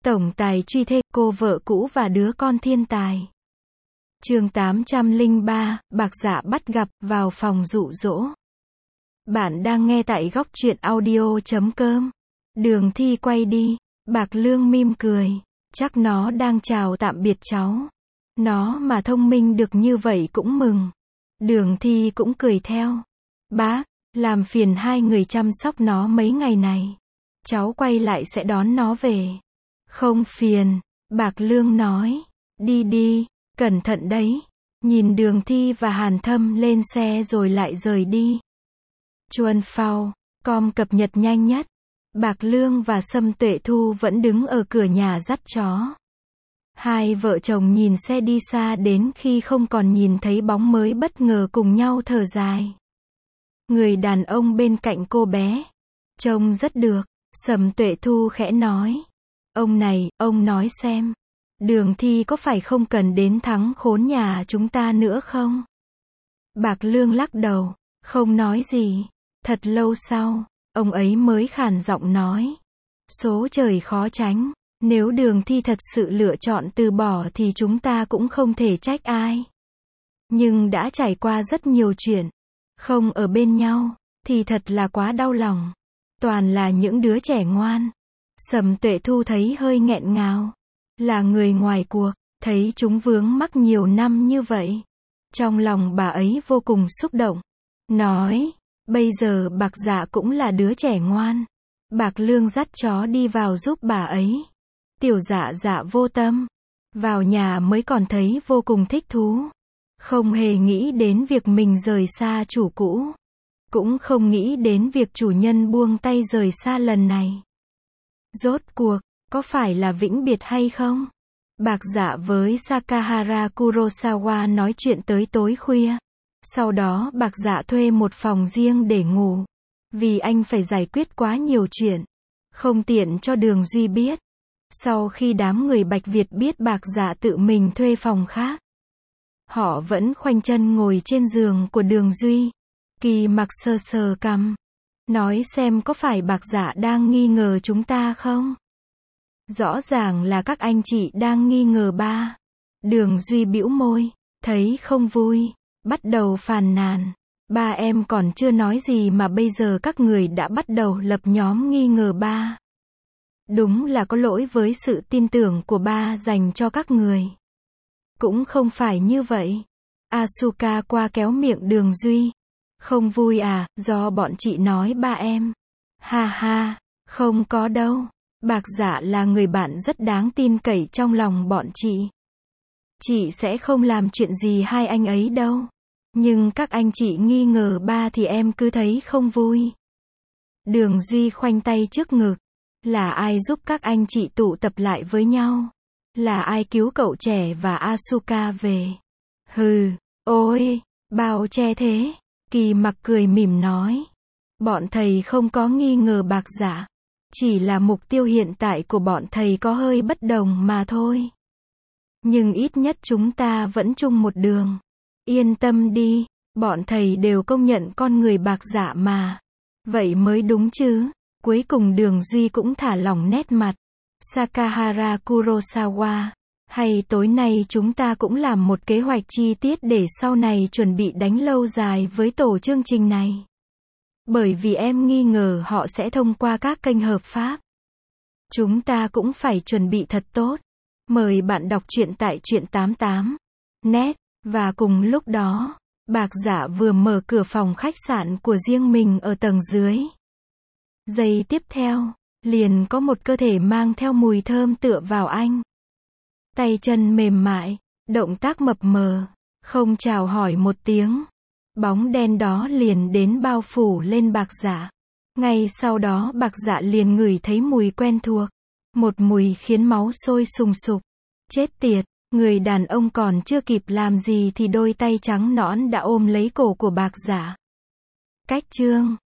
Tổng tài truy thê, cô vợ cũ và đứa con thiên tài. Chương 803, Bạc Dạ bắt gặp, vào phòng dụ dỗ. Bạn đang nghe tại góc truyện audio.com. Đường Thi quay đi, Bạc Lương mỉm cười. Chắc nó đang chào tạm biệt cháu. Nó mà thông minh được như vậy cũng mừng. Đường Thi cũng cười theo. Bác, làm phiền hai người chăm sóc nó mấy ngày này. Cháu quay lại sẽ đón nó về. Không phiền, Bạc Lương nói. Đi đi, cẩn thận đấy. Nhìn Đường Thi và Hàn Thâm lên xe rồi lại rời đi. Chuan Phao, com cập nhật nhanh nhất. Bạc Lương và Sâm Tuệ Thu vẫn đứng ở cửa nhà dắt chó. Hai vợ chồng nhìn xe đi xa đến khi không còn nhìn thấy bóng mới bất ngờ cùng nhau thở dài. Người đàn ông bên cạnh cô bé. Trông rất được, Sâm Tuệ Thu khẽ nói. Ông này, ông nói xem. Đường Thi có phải không cần đến thắng khốn nhà chúng ta nữa không? Bạc Lương lắc đầu, không nói gì. Thật lâu sau, ông ấy mới khàn giọng nói. Số trời khó tránh, nếu Đường Thi thật sự lựa chọn từ bỏ thì chúng ta cũng không thể trách ai. Nhưng đã trải qua rất nhiều chuyện, không ở bên nhau, thì thật là quá đau lòng. Toàn là những đứa trẻ ngoan. Sâm Tuệ Thu thấy hơi nghẹn ngào. Là người ngoài cuộc, thấy chúng vướng mắc nhiều năm như vậy. Trong lòng bà ấy vô cùng xúc động. Nói, bây giờ Bạc Dạ cũng là đứa trẻ ngoan. Bạc Lương dắt chó đi vào giúp bà ấy. Tiểu Dạ Dạ vô tâm. Vào nhà mới còn thấy vô cùng thích thú. Không hề nghĩ đến việc mình rời xa chủ cũ. Cũng không nghĩ đến việc chủ nhân buông tay rời xa lần này. Rốt cuộc, có phải là vĩnh biệt hay không? Bạc Dạ với Sakahara Kurosawa nói chuyện tới tối khuya. Sau đó Bạc Dạ thuê một phòng riêng để ngủ. Vì anh phải giải quyết quá nhiều chuyện. Không tiện cho Đường Duy biết. Sau khi đám người Bạch Việt biết Bạc Dạ tự mình thuê phòng khác. Họ vẫn khoanh chân ngồi trên giường của Đường Duy. Kỳ Mặc sờ sờ cằm. Nói xem có phải Bạc Dạ đang nghi ngờ chúng ta không? Rõ ràng là các anh chị đang nghi ngờ ba. Đường Duy bĩu môi, thấy không vui, bắt đầu phàn nàn. Ba em còn chưa nói gì mà bây giờ các người đã bắt đầu lập nhóm nghi ngờ ba. Đúng là có lỗi với sự tin tưởng của ba dành cho các người. Cũng không phải như vậy. Asuka qua kéo miệng Đường Duy. Không vui à, do bọn chị nói ba em. Ha ha, không có đâu. Bạc Dạ là người bạn rất đáng tin cậy trong lòng bọn chị. Chị sẽ không làm chuyện gì hai anh ấy đâu. Nhưng các anh chị nghi ngờ ba thì em cứ thấy không vui. Đường Duy khoanh tay trước ngực. Là ai giúp các anh chị tụ tập lại với nhau? Là ai cứu cậu trẻ và Asuka về? Hừ, ôi, bao che thế? Kỳ Mặc cười mỉm nói. Bọn thầy không có nghi ngờ Bạc Dạ. Chỉ là mục tiêu hiện tại của bọn thầy có hơi bất đồng mà thôi. Nhưng ít nhất chúng ta vẫn chung một đường. Yên tâm đi, bọn thầy đều công nhận con người Bạc Dạ mà. Vậy mới đúng chứ. Cuối cùng Đường Duy cũng thả lỏng nét mặt. Sakahara Kurosawa. Hay tối nay chúng ta cũng làm một kế hoạch chi tiết để sau này chuẩn bị đánh lâu dài với tổ chương trình này. Bởi vì em nghi ngờ họ sẽ thông qua các kênh hợp pháp. Chúng ta cũng phải chuẩn bị thật tốt. Mời bạn đọc truyện tại truyện 88net. Và cùng lúc đó, Bạc Dạ vừa mở cửa phòng khách sạn của riêng mình ở tầng dưới. Giây tiếp theo, liền có một cơ thể mang theo mùi thơm tựa vào anh. Tay chân mềm mại, động tác mập mờ, không chào hỏi một tiếng. Bóng đen đó liền đến bao phủ lên Bạc Dạ. Ngay sau đó Bạc Dạ liền ngửi thấy mùi quen thuộc. Một mùi khiến máu sôi sùng sục. Chết tiệt, người đàn ông còn chưa kịp làm gì thì đôi tay trắng nõn đã ôm lấy cổ của Bạc Dạ. Cách chương